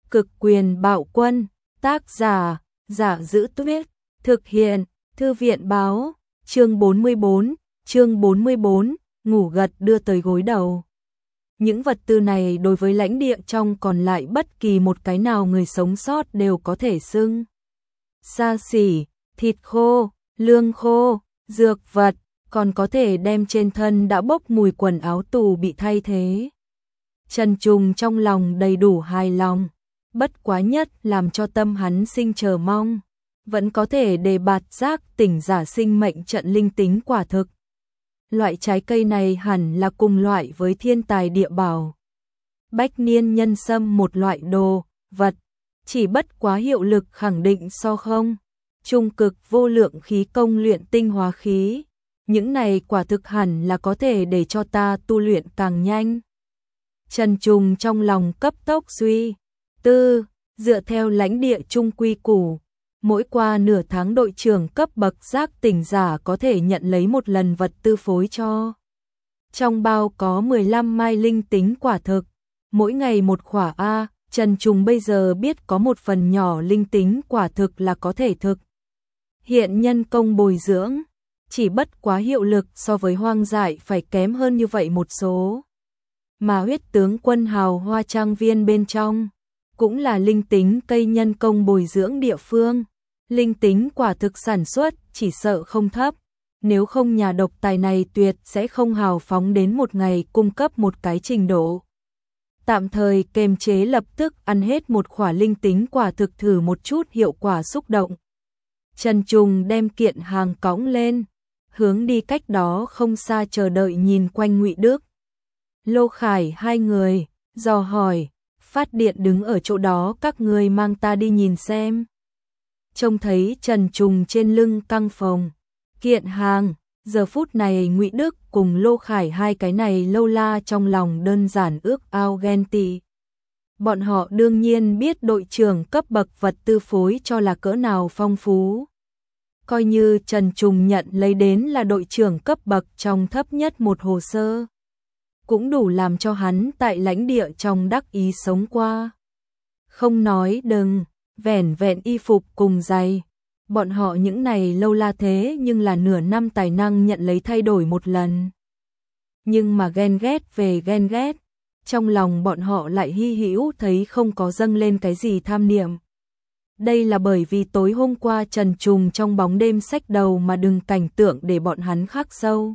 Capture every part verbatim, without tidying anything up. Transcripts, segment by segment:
Cực quyền bạo quân, tác giả, Giả Giữ Tuyết, thực hiện, Thư viện báo, chương bốn mươi bốn, chương bốn mươi bốn, ngủ gật đưa tới gối đầu. Những vật tư này đối với lãnh địa trong còn lại bất kỳ một cái nào người sống sót đều có thể xưng. Xa xỉ, thịt khô, lương khô, dược vật, còn có thể đem trên thân đã bốc mùi quần áo tù bị thay thế. Trần Trùng trong lòng đầy đủ hài lòng, bất quá nhất làm cho tâm hắn sinh chờ mong, vẫn có thể để bạt giác tỉnh giả sinh mệnh trận linh tính quả thực. Loại trái cây này hẳn là cùng loại với thiên tài địa bảo. Bách niên nhân sâm một loại đồ, vật, chỉ bất quá hiệu lực khẳng định so không. Trung cực vô lượng khí công luyện tinh hóa khí, những này quả thực hẳn là có thể để cho ta tu luyện càng nhanh. Trần Trùng trong lòng cấp tốc suy tư, dựa theo lãnh địa trung quy củ, mỗi qua nửa tháng đội trưởng cấp bậc giác tỉnh giả có thể nhận lấy một lần vật tư phối cho. Trong bao có mười lăm mai linh tính quả thực, mỗi ngày một khỏa A, Trần Trùng bây giờ biết có một phần nhỏ linh tính quả thực là có thể thực. Hiện nhân công bồi dưỡng, chỉ bất quá hiệu lực so với hoang dại phải kém hơn như vậy một số. Mà huyết tướng quân hào hoa trang viên bên trong, cũng là linh tính cây nhân công bồi dưỡng địa phương. Linh tính quả thực sản xuất chỉ sợ không thấp, nếu không nhà độc tài này tuyệt sẽ không hào phóng đến một ngày cung cấp một cái trình độ. Tạm thời kềm chế lập tức ăn hết một khỏa linh tính quả thực thử một chút hiệu quả xúc động. Trần Trùng đem kiện hàng cõng lên, hướng đi cách đó không xa chờ đợi nhìn quanh Ngụy Đức. Lô Khải hai người, dò hỏi, phát điện đứng ở chỗ đó các người mang ta đi nhìn xem. Trông thấy Trần Trùng trên lưng căng phòng, kiện hàng, giờ phút này Ngụy Đức cùng Lô Khải hai cái này lâu la trong lòng đơn giản ước ao ghen tị. Bọn họ đương nhiên biết đội trưởng cấp bậc vật tư phối cho là cỡ nào phong phú. Coi như Trần Trùng nhận lấy đến là đội trưởng cấp bậc trong thấp nhất một hồ sơ, cũng đủ làm cho hắn tại lãnh địa trong đắc ý sống qua. Không nói đừng, vẻn vẹn y phục cùng giày, bọn họ những này lâu la thế nhưng là nửa năm tài năng nhận lấy thay đổi một lần. Nhưng mà ghen ghét về ghen ghét, trong lòng bọn họ lại hy hữu thấy không có dâng lên cái gì tham niệm. Đây là bởi vì tối hôm qua Trần Trùng trong bóng đêm xách đầu mà đừng cảnh tượng để bọn hắn khắc sâu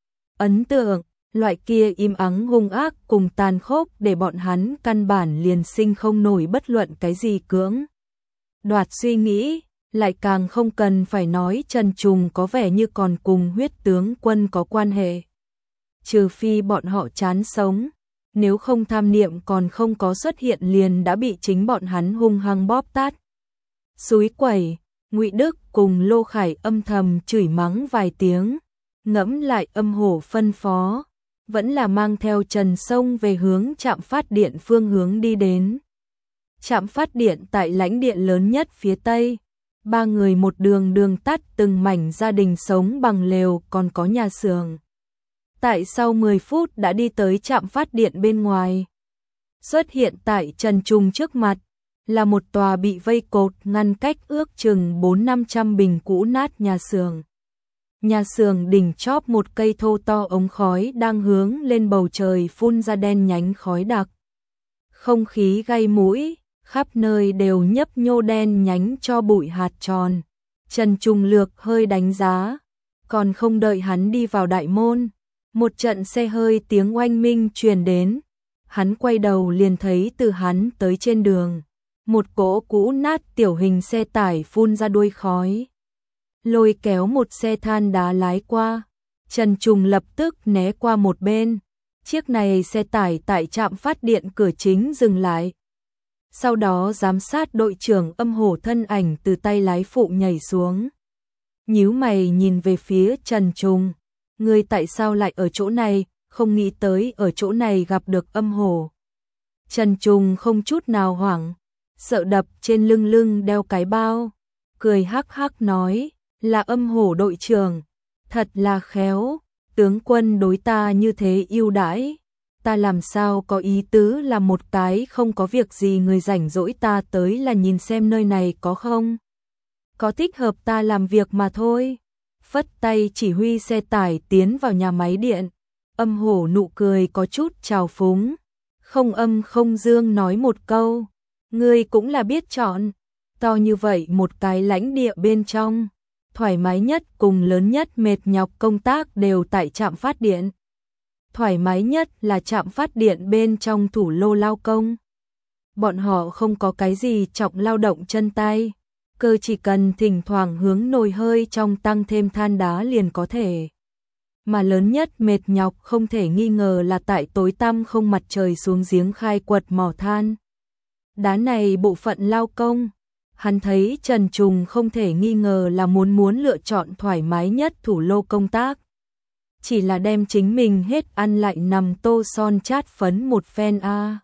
ấn tượng, loại kia im ắng hung ác cùng tàn khốc để bọn hắn căn bản liền sinh không nổi bất luận cái gì cưỡng đoạt suy nghĩ, lại càng không cần phải nói Trần Trùng có vẻ như còn cùng huyết tướng quân có quan hệ. Trừ phi bọn họ chán sống, nếu không tham niệm còn không có xuất hiện liền đã bị chính bọn hắn hung hăng bóp tát. Xúi quẩy, Ngụy Đức cùng Lô Khải âm thầm chửi mắng vài tiếng, ngẫm lại âm hổ phân phó, vẫn là mang theo Trần Sông về hướng trạm phát điện phương hướng đi đến. Trạm phát điện tại lãnh địa lớn nhất phía Tây, ba người một đường đường tắt từng mảnh gia đình sống bằng lều còn có nhà xưởng. Tại sau mười phút đã đi tới trạm phát điện bên ngoài. Xuất hiện tại Trần Trùng trước mặt, là một tòa bị vây cột ngăn cách ước chừng bốn năm trăm bình cũ nát nhà xưởng. Nhà xưởng đỉnh chóp một cây thô to ống khói đang hướng lên bầu trời phun ra đen nhánh khói đặc. Không khí gây mũi, khắp nơi đều nhấp nhô đen nhánh cho bụi hạt tròn. Trần Trùng lược hơi đánh giá, còn không đợi hắn đi vào đại môn, một trận xe hơi tiếng oanh minh truyền đến. Hắn quay đầu liền thấy từ hắn tới trên đường, một cỗ cũ nát tiểu hình xe tải phun ra đuôi khói, lôi kéo một xe than đá lái qua. Trần Trùng lập tức né qua một bên, chiếc này xe tải tại trạm phát điện cửa chính dừng lại. Sau đó giám sát đội trưởng âm hổ thân ảnh từ tay lái phụ nhảy xuống. Nhíu mày nhìn về phía Trần Trùng, ngươi tại sao lại ở chỗ này, không nghĩ tới ở chỗ này gặp được âm hổ. Trần Trùng không chút nào hoảng, sợ đập trên lưng lưng đeo cái bao, cười hắc hắc nói, là âm hổ đội trưởng, thật là khéo, tướng quân đối ta như thế ưu đãi, ta làm sao có ý tứ là một cái không có việc gì người rảnh rỗi ta tới là nhìn xem nơi này có không có thích hợp ta làm việc mà thôi. Phất tay chỉ huy xe tải tiến vào nhà máy điện. Âm Hổ nụ cười có chút trào phúng, không âm không dương nói một câu, ngươi cũng là biết chọn, to như vậy một cái lãnh địa bên trong, thoải mái nhất cùng lớn nhất mệt nhọc công tác đều tại trạm phát điện. Thoải mái nhất là trạm phát điện bên trong thủ lô lao công. Bọn họ không có cái gì trọng lao động chân tay, cơ chỉ cần thỉnh thoảng hướng nồi hơi trong tăng thêm than đá liền có thể. Mà lớn nhất mệt nhọc không thể nghi ngờ là tại tối tăm không mặt trời xuống giếng khai quật mỏ than. Đá này bộ phận lao công, hắn thấy Trần Trùng không thể nghi ngờ là muốn muốn lựa chọn thoải mái nhất thủ lô công tác. Chỉ là đem chính mình hết ăn lại nằm tô son chát phấn một phen a. À.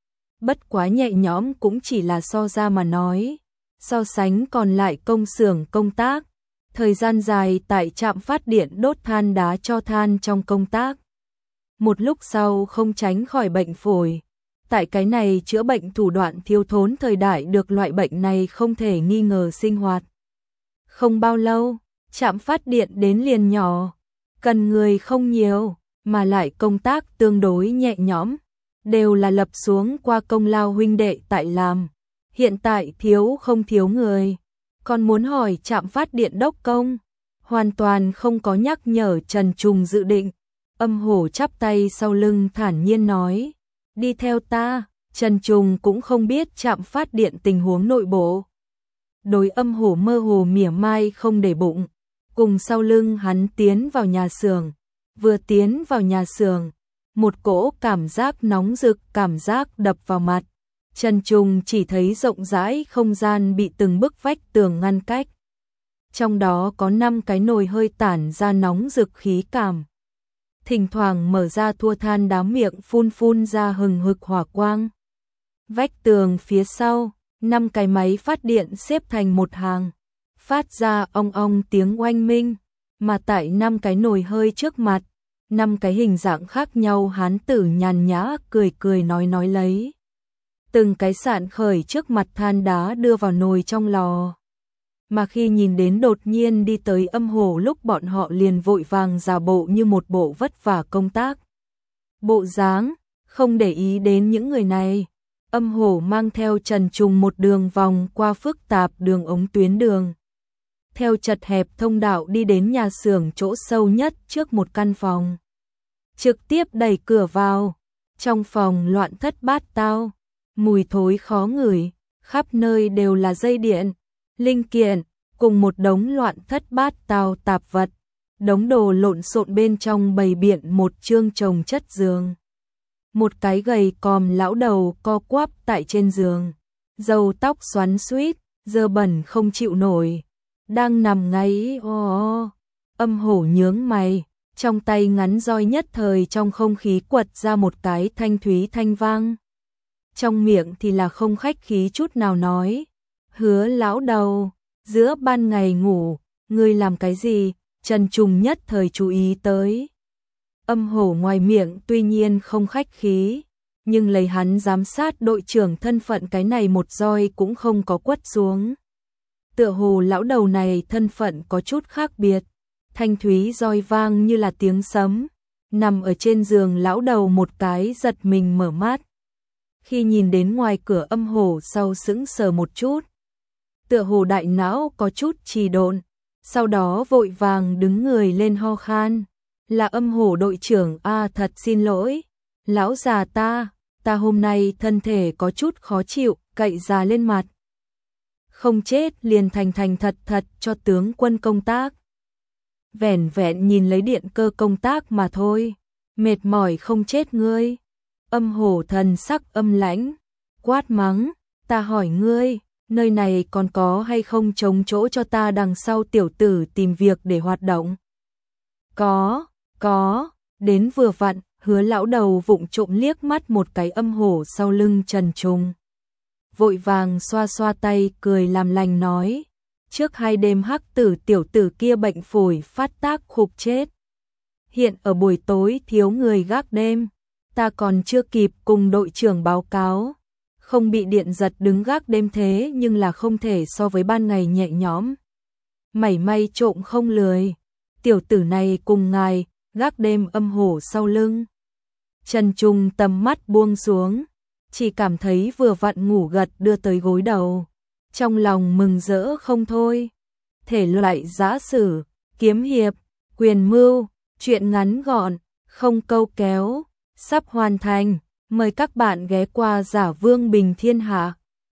Bất quá nhẹ nhõm cũng chỉ là so ra mà nói, so sánh còn lại công xưởng công tác, thời gian dài tại trạm phát điện đốt than đá cho than trong công tác. Một lúc sau không tránh khỏi bệnh phổi. Tại cái này chữa bệnh thủ đoạn thiếu thốn thời đại được loại bệnh này không thể nghi ngờ sinh hoạt. Không bao lâu, trạm phát điện đến liền nhỏ, cần người không nhiều, mà lại công tác tương đối nhẹ nhõm, đều là lập xuống qua công lao huynh đệ tại làm. Hiện tại thiếu không thiếu người, còn muốn hỏi trạm phát điện đốc công, hoàn toàn không có nhắc nhở Trần Trùng dự định. Âm Hổ chắp tay sau lưng thản nhiên nói, đi theo ta. Trần Trùng cũng không biết trạm phát điện tình huống nội bộ. Đối Âm Hổ mơ hồ mỉa mai không để bụng, cùng sau lưng hắn tiến vào nhà xưởng. Vừa tiến vào nhà xưởng, một cỗ cảm giác nóng rực cảm giác đập vào mặt. Trần Trùng chỉ thấy rộng rãi không gian bị từng bức vách tường ngăn cách. Trong đó có năm cái nồi hơi tản ra nóng rực khí cảm. Thỉnh thoảng mở ra thua than đá miệng phun phun ra hừng hực hỏa quang. Vách tường phía sau, năm cái máy phát điện xếp thành một hàng, phát ra ong ong tiếng oanh minh, mà tại năm cái nồi hơi trước mặt, năm cái hình dạng khác nhau hán tử nhàn nhã cười cười nói nói lấy. Từng cái sạn khởi trước mặt than đá đưa vào nồi trong lò. Mà khi nhìn đến đột nhiên đi tới Âm Hổ lúc bọn họ liền vội vàng giả bộ như một bộ vất vả công tác. Bộ dáng, không để ý đến những người này. Âm Hổ mang theo Trần Trùng một đường vòng qua phức tạp đường ống tuyến đường. Theo chật hẹp thông đạo đi đến nhà xưởng chỗ sâu nhất trước một căn phòng. Trực tiếp đẩy cửa vào. Trong phòng loạn thất bát tao. Mùi thối khó ngửi, khắp nơi đều là dây điện, linh kiện, cùng một đống loạn thất bát tao tạp vật. Đống đồ lộn xộn bên trong bày biện một chương chồng chất giường. Một cái gầy còm lão đầu co quắp tại trên giường, râu tóc xoắn xuýt, dơ bẩn không chịu nổi, đang nằm ngáy o o. Âm Hổ nhướng mày, trong tay ngắn roi nhất thời trong không khí quật ra một cái thanh thúy thanh vang. Trong miệng thì là không khách khí chút nào nói, hứa lão đầu, giữa ban ngày ngủ, ngươi làm cái gì? Trần Trùng nhất thời chú ý tới. Âm Hổ ngoài miệng tuy nhiên không khách khí, nhưng lấy hắn giám sát đội trưởng thân phận cái này một roi cũng không có quất xuống. Tựa hồ lão đầu này thân phận có chút khác biệt, thanh thúy roi vang như là tiếng sấm, nằm ở trên giường lão đầu một cái giật mình mở mắt. Khi nhìn đến ngoài cửa Âm Hổ sau sững sờ một chút, tựa hồ đại não có chút trì độn, sau đó vội vàng đứng người lên ho khan, là Âm Hổ đội trưởng a à, thật xin lỗi, lão già ta, ta hôm nay thân thể có chút khó chịu, cậy già lên mặt. Không chết liền thành thành thật thật cho tướng quân công tác. Vẻn vẹn nhìn lấy điện cơ công tác mà thôi, mệt mỏi không chết ngươi. Âm Hổ thần sắc âm lãnh, quát mắng, ta hỏi ngươi, nơi này còn có hay không trống chỗ cho ta đằng sau tiểu tử tìm việc để hoạt động? Có, có, đến vừa vặn, hứa lão đầu vụng trộm liếc mắt một cái Âm Hổ sau lưng Trần Trùng. Vội vàng xoa xoa tay cười làm lành nói, trước hai đêm hắc tử tiểu tử kia bệnh phổi phát tác khục chết. Hiện ở buổi tối thiếu người gác đêm, ta còn chưa kịp cùng đội trưởng báo cáo, không bị điện giật đứng gác đêm thế nhưng là không thể so với ban ngày nhẹ nhõm. Mảy may trộm không lười, tiểu tử này cùng ngài, gác đêm âm hổ sau lưng. Trần Trung tầm mắt buông xuống, chỉ cảm thấy vừa vặn ngủ gật đưa tới gối đầu. Trong lòng mừng rỡ không thôi. Thể loại giã sử, kiếm hiệp, quyền mưu, truyện ngắn gọn, không câu kéo, sắp hoàn thành. Mời các bạn ghé qua Giả Vương Bình Thiên Hạ.